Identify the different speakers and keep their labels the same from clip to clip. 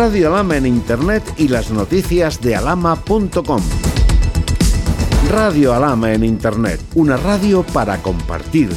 Speaker 1: Radio Alhama en Internet y las noticias de alhama.com. Radio Alhama en Internet, una radio para compartir.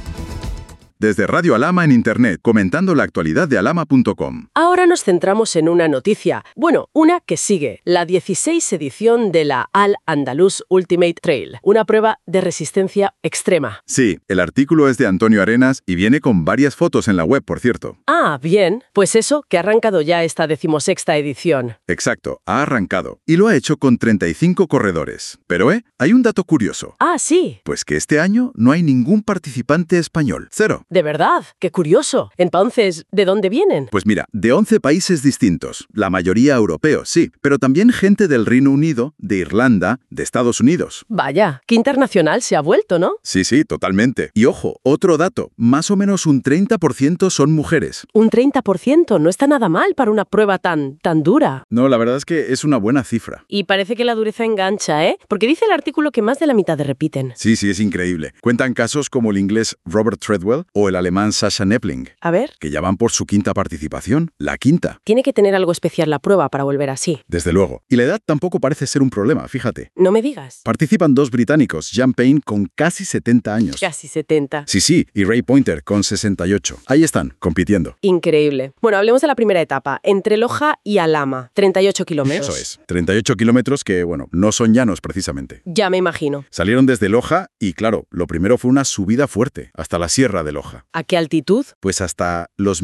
Speaker 2: Desde Radio Alhama en Internet, comentando la actualidad de alhama.com.
Speaker 3: Ahora nos centramos en una noticia. Bueno, una que sigue. La 16 edición de la Al-Andalus Ultimate Trail. Una prueba de resistencia extrema.
Speaker 2: Sí, el artículo es de Antonio Arenas y viene con varias fotos en la web, por cierto.
Speaker 3: Ah, bien. Pues eso, que ha arrancado ya esta 16ª edición.
Speaker 2: Exacto, ha arrancado. Y lo ha hecho con 35 corredores. Pero, hay un dato curioso.
Speaker 3: Ah, sí.
Speaker 2: Pues que este año no hay ningún participante español. Cero.
Speaker 3: De verdad, qué curioso. Entonces, ¿de dónde vienen?
Speaker 2: Pues mira, de 11 países distintos, la mayoría europeos, sí, pero también gente del Reino Unido, de Irlanda, de Estados Unidos.
Speaker 3: Vaya, qué internacional se ha vuelto, ¿no?
Speaker 2: Sí, totalmente. Y ojo, otro dato, más o menos un 30% son mujeres.
Speaker 3: Un 30%, no está nada mal para una prueba tan dura.
Speaker 2: No, la verdad es que es una buena cifra.
Speaker 3: Y parece que la dureza engancha, ¿eh? Porque dice el artículo que más de la mitad repiten.
Speaker 2: Sí, es increíble. Cuentan casos como el inglés Robert Treadwell o el alemán Sascha Nepling.
Speaker 3: A ver.
Speaker 2: Que ya van por su 5ª participación. La 5ª.
Speaker 3: Tiene que tener algo especial la prueba para volver así.
Speaker 2: Desde luego. Y la edad tampoco parece ser un problema, fíjate.
Speaker 3: No me digas.
Speaker 2: Participan 2 británicos, Jan Payne con casi 70 años.
Speaker 3: Casi 70.
Speaker 2: Sí, y Ray Pointer con 68. Ahí están, compitiendo.
Speaker 3: Increíble. Bueno, hablemos de la primera etapa, entre Loja y Alhama, 38 kilómetros.
Speaker 2: Eso es, 38 kilómetros que, no son llanos precisamente.
Speaker 3: Ya me imagino.
Speaker 2: Salieron desde Loja y, claro, lo primero fue una subida fuerte, hasta la sierra de Loja.
Speaker 3: ¿A qué altitud?
Speaker 2: Pues hasta los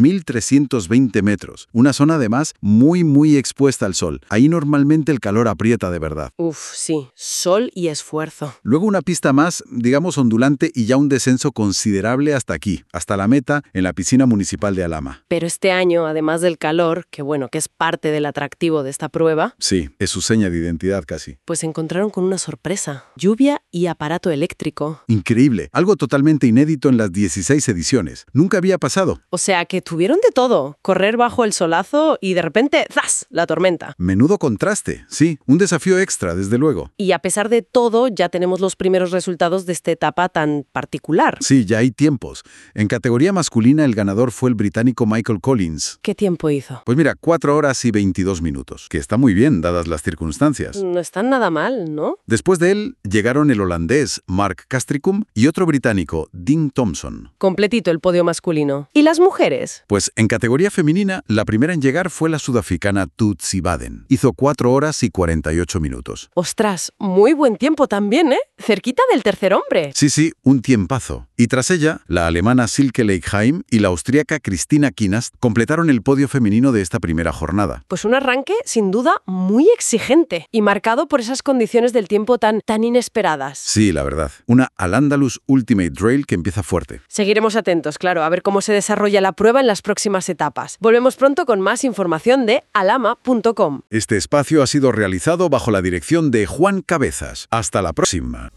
Speaker 2: 1.320 metros. Una zona además muy expuesta al sol. Ahí normalmente el calor aprieta de verdad.
Speaker 3: Uf, sí. Sol y esfuerzo.
Speaker 2: Luego una pista más, digamos, ondulante y ya un descenso considerable hasta aquí, hasta la meta en la piscina municipal de Alhama.
Speaker 3: Pero este año, además del calor, que es parte del atractivo de esta prueba...
Speaker 2: Sí, es su seña de identidad casi.
Speaker 3: Pues se encontraron con una sorpresa. Lluvia y aparato eléctrico.
Speaker 2: Increíble. Algo totalmente inédito en las 16 ediciones. Nunca había pasado.
Speaker 3: O sea que tuvieron de todo. Correr bajo el solazo y de repente, ¡zas!, la tormenta.
Speaker 2: Menudo contraste. Sí, un desafío extra, desde luego.
Speaker 3: Y a pesar de todo, ya tenemos los primeros resultados de esta etapa tan particular.
Speaker 2: Sí, ya hay tiempos. En categoría masculina, el ganador fue el británico Michael Collins.
Speaker 3: ¿Qué tiempo hizo?
Speaker 2: Pues mira, 4 horas y 22 minutos, que está muy bien, dadas las circunstancias.
Speaker 3: No está nada mal, ¿no?
Speaker 2: Después de él, llegaron el holandés Mark Castricum y otro británico, Dean Thompson.
Speaker 3: Completito el podio masculino. ¿Y las mujeres?
Speaker 2: Pues en categoría femenina, la primera en llegar fue la sudafricana Tutsi Baden. Hizo 4 horas y 48 minutos.
Speaker 3: Ostras, muy buen tiempo también, ¿eh? Cerquita del tercer hombre.
Speaker 2: Sí, un tiempazo. Y tras ella, la alemana Silke Leikheim y la austríaca Christina Kinast completaron el podio femenino de esta primera jornada.
Speaker 3: Pues un arranque, sin duda, muy exigente y marcado por esas condiciones del tiempo tan inesperadas.
Speaker 2: Sí, la verdad. Una Al-Andalus Ultimate Trail que empieza fuerte.
Speaker 3: Seguiremos atentos, claro, a ver cómo se desarrolla la prueba en las próximas etapas. Volvemos pronto con más información de alhama.com.
Speaker 2: Este espacio ha sido realizado bajo la dirección de Juan Cabezas. Hasta la próxima.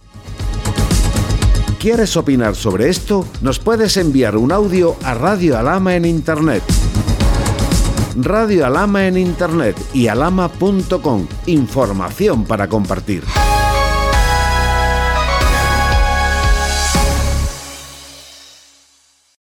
Speaker 1: ¿Quieres opinar sobre esto? Nos puedes enviar un audio a Radio Alhama en Internet. Radio Alhama en Internet y alhama.com. Información para compartir.